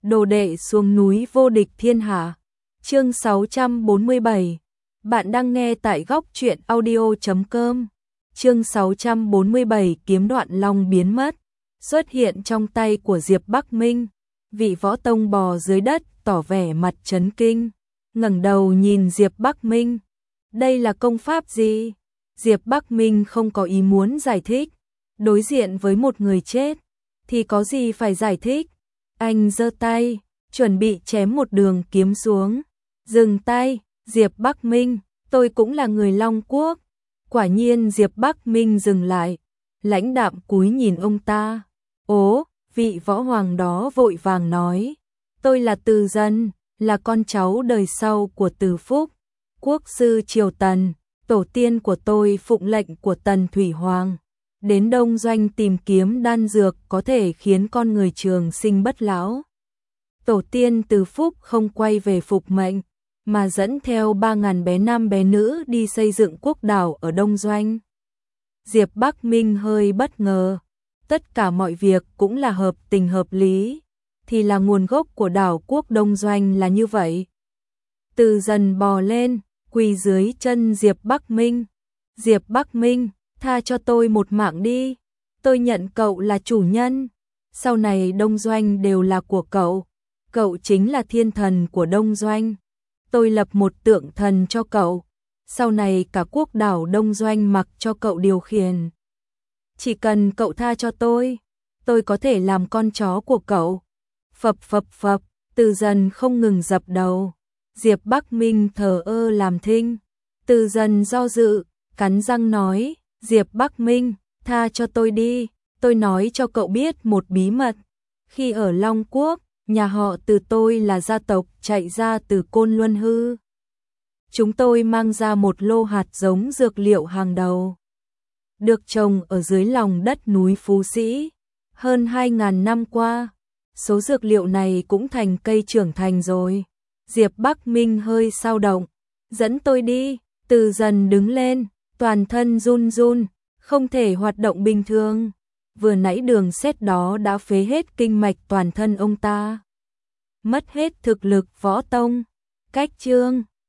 đồ đệ xuống núi vô địch thiên hạ. Chương 647. Bạn đang nghe tại góc truyện audio.com. Chương 647 kiếm đoạn long biến mất, xuất hiện trong tay của Diệp Bắc Minh. Vị võ tông bò dưới đất tỏ vẻ mặt chấn kinh, ngẩng đầu nhìn Diệp Bắc Minh. Đây là công pháp gì? Diệp Bắc Minh không có ý muốn giải thích. Đối diện với một người chết thì có gì phải giải thích. Anh giơ tay, chuẩn bị chém một đường kiếm xuống. Dừng tay, Diệp Bắc Minh, tôi cũng là người Long Quốc. Quả nhiên Diệp Bắc Minh dừng lại, lãnh đạm cúi nhìn ông ta. Ố, vị võ hoàng đó vội vàng nói, tôi là Từ Dân, là con cháu đời sau của Từ Phúc, quốc sư triều Tần, tổ tiên của tôi phụng lệnh của Tần Thủy Hoàng. Đến Đông Doanh tìm kiếm đan dược có thể khiến con người trường sinh bất lão. Tổ tiên Từ Phúc không quay về phục mệnh, mà dẫn theo 3.000 bé nam bé nữ đi xây dựng quốc đảo ở Đông Doanh. Diệp Bắc Minh hơi bất ngờ, tất cả mọi việc cũng là hợp tình hợp lý, thì là nguồn gốc của đảo quốc Đông Doanh là như vậy. Từ Dần bò lên, quỳ dưới chân Diệp Bắc Minh. Diệp Bắc Minh, tha cho tôi một mạng đi, tôi nhận cậu là chủ nhân, sau này Đông Doanh đều là của cậu, cậu chính là thiên thần của Đông Doanh, tôi lập một tượng thần cho cậu, sau này cả quốc đảo Đông Doanh mặc cho cậu điều khiển. Chỉ cần cậu tha cho tôi có thể làm con chó của cậu. Phập phập phập, Từ Dần không ngừng dập đầu. Diệp Bắc Minh thờ ơ làm thinh. Từ Dần do dự, cắn răng nói, Diệp Bắc Minh, tha cho tôi đi, tôi nói cho cậu biết một bí mật. Khi ở Long Quốc, nhà họ Từ tôi là gia tộc chạy ra từ Côn Luân Hư. Chúng tôi mang ra một lô hạt giống dược liệu hàng đầu, được trồng ở dưới lòng đất núi Phú Sĩ. Hơn 2.000 năm qua, số dược liệu này cũng thành cây trưởng thành rồi. Diệp Bắc Minh hơi xao động, dẫn tôi đi. Từ Dần đứng lên, toàn thân run run, không thể hoạt động bình thường. Vừa nãy đường sét đó đã phế hết kinh mạch toàn thân ông ta, mất hết thực lực võ tông. Cách chương